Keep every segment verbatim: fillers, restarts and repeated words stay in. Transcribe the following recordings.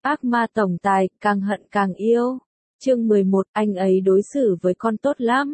Ác ma tổng tài, càng hận càng yêu. Chương mười một, anh ấy đối xử với con tốt lắm.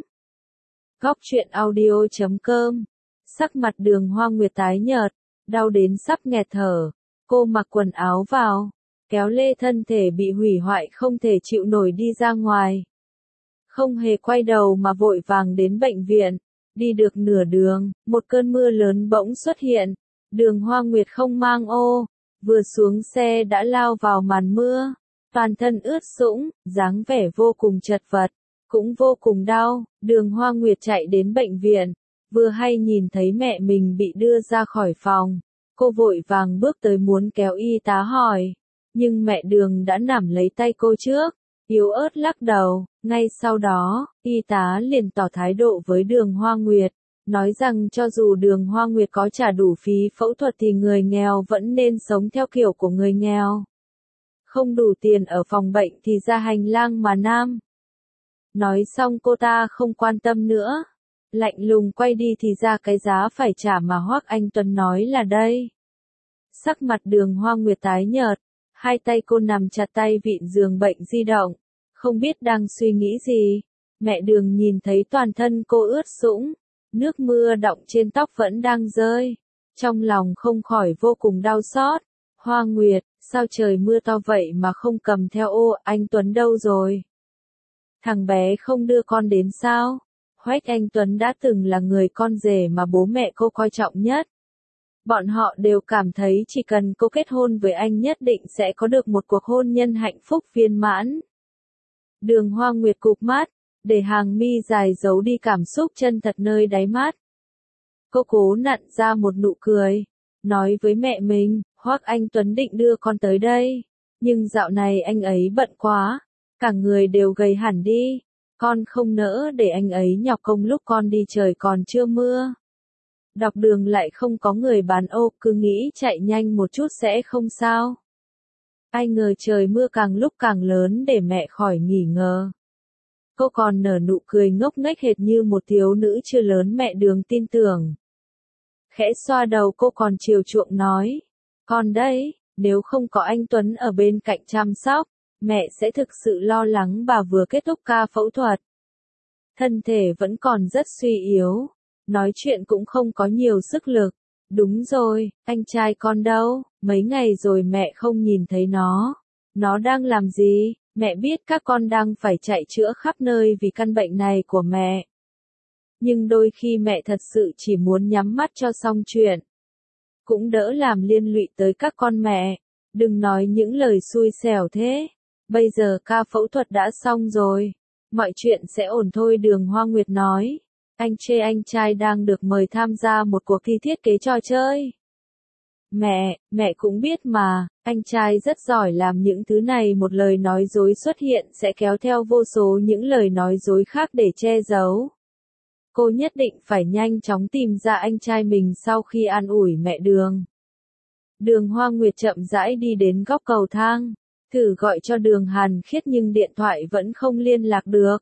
Góc truyện audio chấm com. Sắc mặt Đường Hoa Nguyệt tái nhợt, đau đến sắp nghẹt thở. Cô mặc quần áo vào, kéo lê thân thể bị hủy hoại không thể chịu nổi đi ra ngoài. Không hề quay đầu mà vội vàng đến bệnh viện. Đi được nửa đường, một cơn mưa lớn bỗng xuất hiện. Đường Hoa Nguyệt không mang ô, vừa xuống xe đã lao vào màn mưa. Toàn thân ướt sũng, dáng vẻ vô cùng chật vật, cũng vô cùng đau. Đường Hoa Nguyệt chạy đến bệnh viện, vừa hay nhìn thấy mẹ mình bị đưa ra khỏi phòng. Cô vội vàng bước tới muốn kéo y tá hỏi, nhưng mẹ Đường đã nắm lấy tay cô trước, yếu ớt lắc đầu. Ngay sau đó, y tá liền tỏ thái độ với Đường Hoa Nguyệt, nói rằng cho dù Đường Hoa Nguyệt có trả đủ phí phẫu thuật thì người nghèo vẫn nên sống theo kiểu của người nghèo. Không đủ tiền ở phòng bệnh thì ra hành lang mà nam. Nói xong cô ta không quan tâm nữa, lạnh lùng quay đi thì ra cái giá phải trả mà Hoắc Anh Tuấn nói là đây. Sắc mặt Đường Hoa Nguyệt tái nhợt, hai tay cô nằm chặt tay vịn giường bệnh di động, không biết đang suy nghĩ gì. Mẹ Đường nhìn thấy toàn thân cô ướt sũng, nước mưa đọng trên tóc vẫn đang rơi, trong lòng không khỏi vô cùng đau xót. Hoa Nguyệt, sao trời mưa to vậy mà không cầm theo ô, anh Tuấn đâu rồi? Thằng bé không đưa con đến sao? Hoắc Anh Tuấn đã từng là người con rể mà bố mẹ cô coi trọng nhất. Bọn họ đều cảm thấy chỉ cần cô kết hôn với anh nhất định sẽ có được một cuộc hôn nhân hạnh phúc viên mãn. Đường Hoa Nguyệt cụp mắt, để hàng mi dài giấu đi cảm xúc chân thật nơi đáy mắt. Cô cố nặn ra một nụ cười, nói với mẹ mình, Hoắc Anh Tuấn định đưa con tới đây, nhưng dạo này anh ấy bận quá, cả người đều gầy hẳn đi, con không nỡ để anh ấy nhọc công lúc con đi trời còn chưa mưa. Dọc đường lại không có người bán ô, cứ nghĩ chạy nhanh một chút sẽ không sao. Ai ngờ trời mưa càng lúc càng lớn để mẹ khỏi nghỉ ngờ. Cô còn nở nụ cười ngốc nghếch hệt như một thiếu nữ chưa lớn. Mẹ Đường tin tưởng. Khẽ xoa đầu cô còn chiều chuộng nói, con đấy, nếu không có anh Tuấn ở bên cạnh chăm sóc, mẹ sẽ thực sự lo lắng bà vừa kết thúc ca phẫu thuật. Thân thể vẫn còn rất suy yếu, nói chuyện cũng không có nhiều sức lực. Đúng rồi, anh trai con đâu, mấy ngày rồi mẹ không nhìn thấy nó. Nó đang làm gì? Mẹ biết các con đang phải chạy chữa khắp nơi vì căn bệnh này của mẹ. Nhưng đôi khi mẹ thật sự chỉ muốn nhắm mắt cho xong chuyện. Cũng đỡ làm liên lụy tới các con mẹ. Đừng nói những lời xui xẻo thế. Bây giờ ca phẫu thuật đã xong rồi. Mọi chuyện sẽ ổn thôi. Đường Hoa Nguyệt nói. Anh chê anh trai đang được mời tham gia một cuộc thi thiết kế trò chơi. Mẹ, mẹ cũng biết mà, anh trai rất giỏi làm những thứ này. Một lời nói dối xuất hiện sẽ kéo theo vô số những lời nói dối khác để che giấu. Cô nhất định phải nhanh chóng tìm ra anh trai mình sau khi an ủi mẹ Đường. Đường Hoa Nguyệt chậm rãi đi đến góc cầu thang, thử gọi cho Đường Hàn Khiết nhưng điện thoại vẫn không liên lạc được.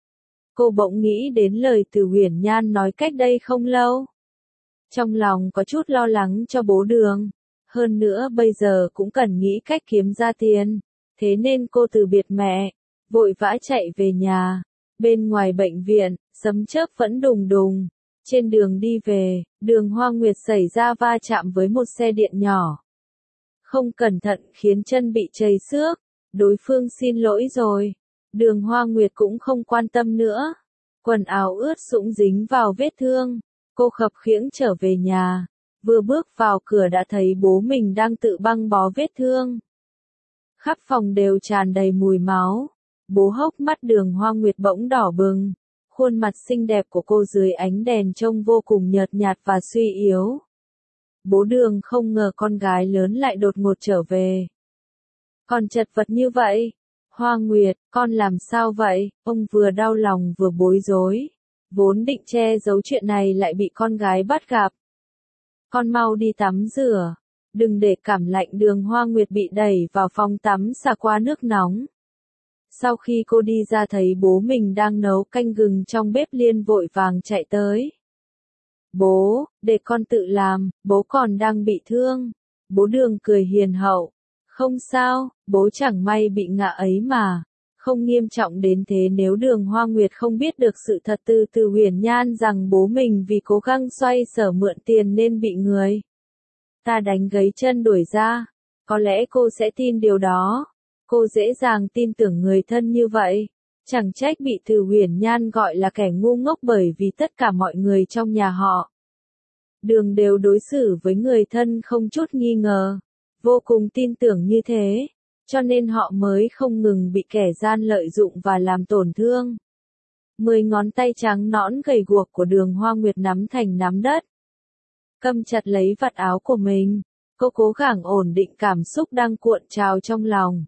Cô bỗng nghĩ đến lời Từ Huyền Nhan nói cách đây không lâu. Trong lòng có chút lo lắng cho bố Đường. Hơn nữa bây giờ cũng cần nghĩ cách kiếm ra tiền. Thế nên cô từ biệt mẹ, vội vã chạy về nhà. Bên ngoài bệnh viện, sấm chớp vẫn đùng đùng. Trên đường đi về, Đường Hoa Nguyệt xảy ra va chạm với một xe điện nhỏ. Không cẩn thận khiến chân bị trầy xước. Đối phương xin lỗi rồi. Đường Hoa Nguyệt cũng không quan tâm nữa. Quần áo ướt sũng dính vào vết thương. Cô khập khiễng trở về nhà. Vừa bước vào cửa đã thấy bố mình đang tự băng bó vết thương. Khắp phòng đều tràn đầy mùi máu. Bố hốc mắt Đường Hoa Nguyệt bỗng đỏ bừng. Khuôn mặt xinh đẹp của cô dưới ánh đèn trông vô cùng nhợt nhạt và suy yếu. Bố Đường không ngờ con gái lớn lại đột ngột trở về. Còn chật vật như vậy. Hoa Nguyệt, con làm sao vậy? Ông vừa đau lòng vừa bối rối. Vốn định che giấu chuyện này lại bị con gái bắt gặp. Con mau đi tắm rửa. Đừng để cảm lạnh. Đường Hoa Nguyệt bị đẩy vào phòng tắm xả qua nước nóng. Sau khi cô đi ra thấy bố mình đang nấu canh gừng trong bếp liền vội vàng chạy tới. Bố, để con tự làm, bố còn đang bị thương. Bố Đường cười hiền hậu. Không sao, bố chẳng may bị ngã ấy mà. Không nghiêm trọng đến thế nếu Đường Hoa Nguyệt không biết được sự thật từ từ Huyền Nhan rằng bố mình vì cố gắng xoay sở mượn tiền nên bị người ta đánh gãy chân đuổi ra. Có lẽ cô sẽ tin điều đó. Cô dễ dàng tin tưởng người thân như vậy. Chẳng trách bị Từ Huyền Nhan gọi là kẻ ngu ngốc bởi vì tất cả mọi người trong nhà họ Đường đều đối xử với người thân không chút nghi ngờ. Vô cùng tin tưởng như thế. Cho nên họ mới không ngừng bị kẻ gian lợi dụng và làm tổn thương. Mười ngón tay trắng nõn gầy guộc của Đường Hoa Nguyệt nắm thành nắm đất. Cầm chặt lấy vạt áo của mình. Cô cố gắng ổn định cảm xúc đang cuộn trào trong lòng.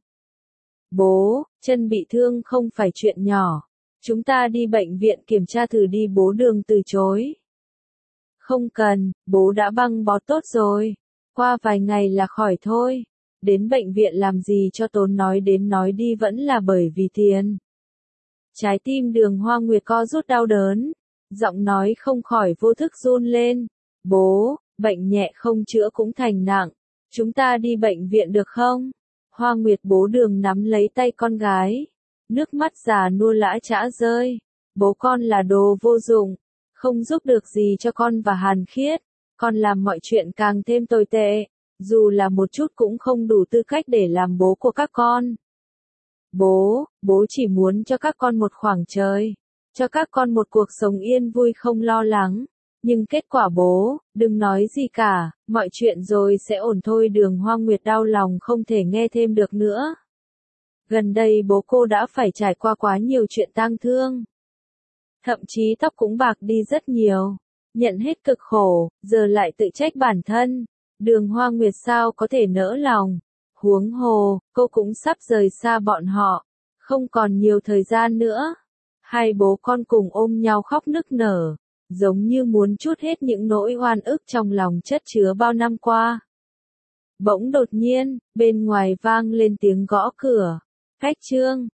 Bố, chân bị thương không phải chuyện nhỏ. Chúng ta đi bệnh viện kiểm tra thử đi. Bố Đường từ chối. Không cần, bố đã băng bó tốt rồi. Qua vài ngày là khỏi thôi. Đến bệnh viện làm gì cho tốn, nói đến nói đi vẫn là bởi vì tiền. Trái tim Đường Hoa Nguyệt co rút đau đớn. Giọng nói không khỏi vô thức run lên. Bố, bệnh nhẹ không chữa cũng thành nặng. Chúng ta đi bệnh viện được không? Hoa Nguyệt bố Đường nắm lấy tay con gái. Nước mắt già nua lã chã rơi. Bố con là đồ vô dụng. Không giúp được gì cho con và Hàn Khiết. Con làm mọi chuyện càng thêm tồi tệ. Dù là một chút cũng không đủ tư cách để làm bố của các con. Bố, bố chỉ muốn cho các con một khoảng trời. Cho các con một cuộc sống yên vui không lo lắng. Nhưng kết quả bố, đừng nói gì cả, mọi chuyện rồi sẽ ổn thôi. Đường Hoa Nguyệt đau lòng không thể nghe thêm được nữa. Gần đây bố cô đã phải trải qua quá nhiều chuyện tang thương. Thậm chí tóc cũng bạc đi rất nhiều. Nhận hết cực khổ, giờ lại tự trách bản thân. Đường Hoa Nguyệt sao có thể nỡ lòng. Huống hồ, cô cũng sắp rời xa bọn họ. Không còn nhiều thời gian nữa. Hai bố con cùng ôm nhau khóc nức nở. Giống như muốn trút hết những nỗi oan ức trong lòng chất chứa bao năm qua. Bỗng đột nhiên, bên ngoài vang lên tiếng gõ cửa. Khách Trương,